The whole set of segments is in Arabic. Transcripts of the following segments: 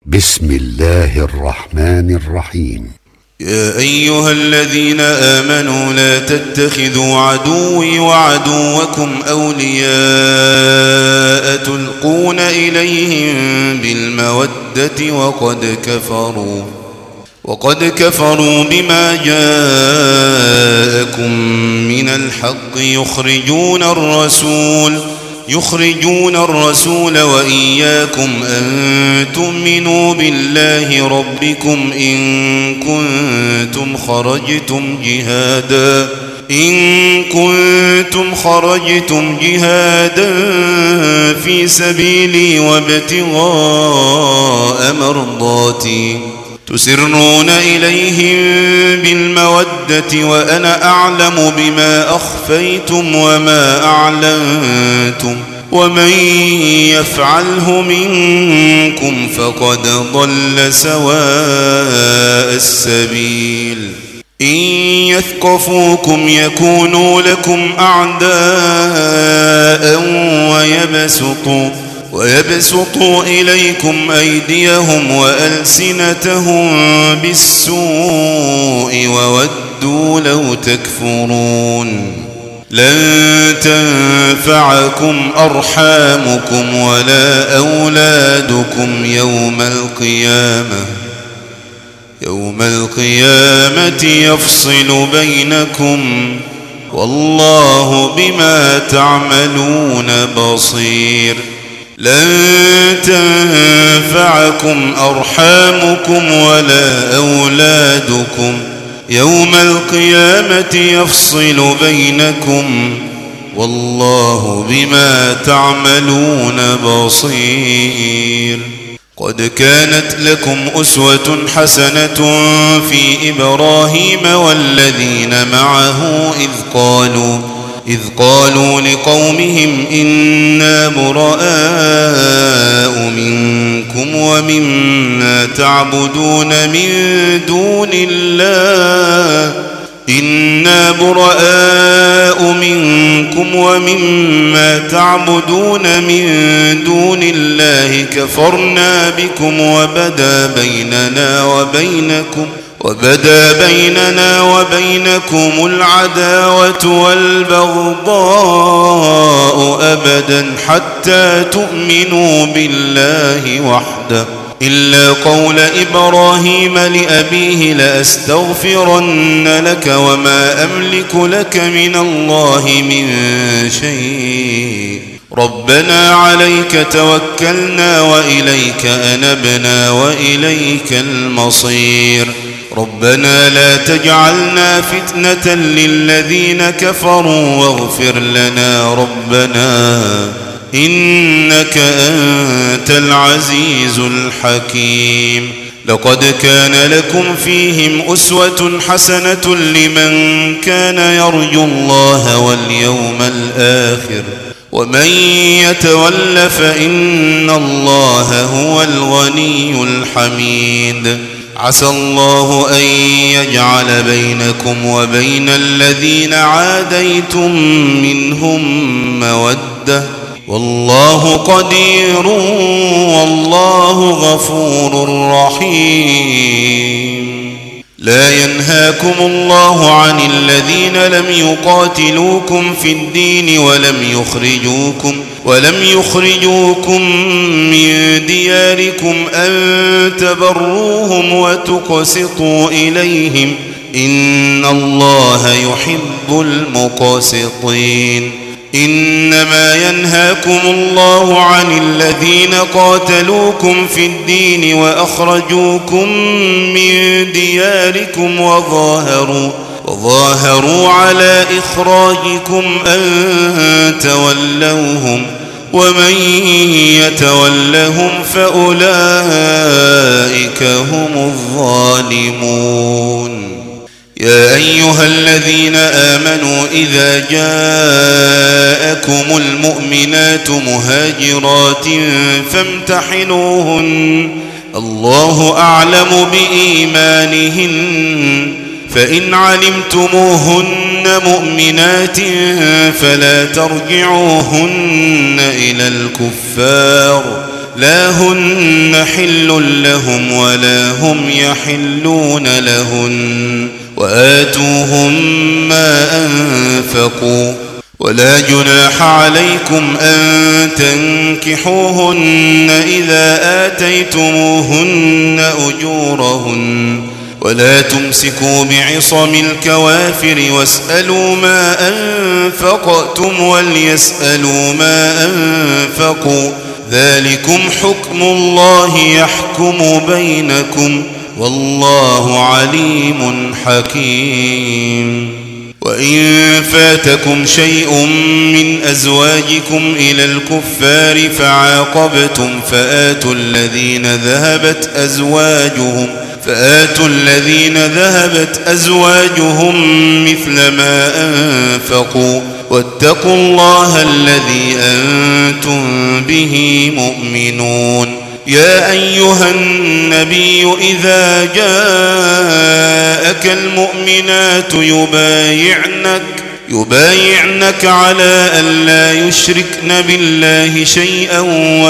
بسم الله الرحمن الرحيم. يا أيها الذين آمنوا لا تتخذوا عدوي وعدوكم أولياء تلقون إليهم بالمودة وقد كفروا بما جاءكم من الحق يخرجون الرسول وإياكم أن تؤمنوا بالله ربكم إن كنتم خرجتم جهادا في سبيلي وابتغاء مرضاتي تسرون إليهم بالمودة وأنا أعلم بما أخفيتم وما أعلنتم ومن يفعله منكم فقد ضل سواء السبيل. إن يثقفوكم يكونوا لكم أعداء ويبسطوا إليكم أيديهم وألسنتهم بالسوء وودوا لو تكفرون. لن تنفعكم أرحامكم ولا أولادكم يوم القيامة يفصل بينكم والله بما تعملون بصير. لن تنفعكم أرحامكم ولا أولادكم يوم القيامة يفصل بينكم والله بما تعملون بصير. قد كانت لكم أسوة حسنة في إبراهيم والذين معه إذ قالوا لقومهم إنا براء منكم ومما تعبدون من دون الله كفرنا بكم وبدا بيننا وبينكم العداوة والبغضاء أبدا حتى تؤمنوا بالله وحده إلا قول إبراهيم لأبيه لأستغفرن لك وما أملك لك من الله من شيء ربنا عليك توكلنا وإليك أنبنا وإليك المصير. ربنا لا تجعلنا فتنة للذين كفروا واغفر لنا ربنا إنك أنت العزيز الحكيم. لقد كان لكم فيهم أسوة حسنة لمن كان يرجو الله واليوم الآخر ومن يتول فإن الله هو الغني الحميد. عسى الله أن يجعل بينكم وبين الذين عاديتم منهم مودة والله قدير والله غفور رحيم. لا ينهاكم الله عن الذين لم يقاتلوكم في الدين ولم يخرجوكم من دياركم أن تبروهم وتقسطوا إليهم إن الله يحب المقسطين. إنما ينهاكم الله عن الذين قاتلوكم في الدين وأخرجوكم من دياركم وظاهروا على إخراجكم أن تولوهم ومن يتولهم فأولئك هم الظالمون. يا أيها الذين آمنوا إذا جاءكم المؤمنات مهاجرات فامتحنوهن الله أعلم بإيمانهن فإن علمتموهن مؤمنات فلا ترجعوهن إلى الكفار لا هن حل لهم ولا هم يحلون لهن وآتوهم ما أنفقوا ولا جناح عليكم أن تنكحوهن إذا آتيتموهن أجورهن ولا تمسكوا بعصم الكوافر واسألوا ما أنفقتم وليسألوا ما أنفقوا ذلكم حكم الله يحكم بينكم والله عليم حكيم. وإن فاتكم شيء من أزواجكم إلى الكفار فعاقبتم فآتوا الذين ذهبت أزواجهم مثل ما أنفقوا واتقوا الله الذي أنتم به مؤمنون. يا أيها النبي إذا جاءك المؤمنات يبايعنك على أن لا يشركن بالله شيئا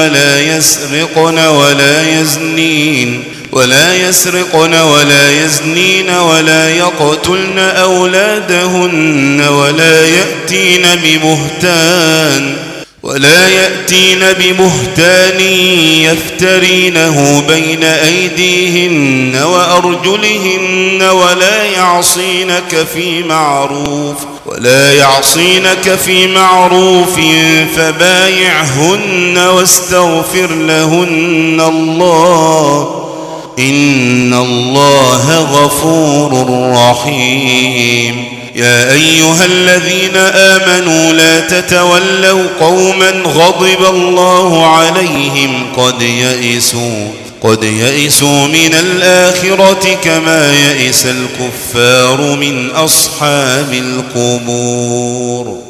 ولا يسرقن ولا يزنين ولا يقتلن أولادهن ولا يأتين ببهتان يفترينه بين أيديهن وأرجلهن ولا يعصينك في معروف فبايعهن واستغفر لهن الله إن الله غفور رحيم. يا أيها الذين آمنوا لا تتولوا قوما غضب الله عليهم قد يئسوا من الآخرة كما يئس الكفار من أصحاب القبور.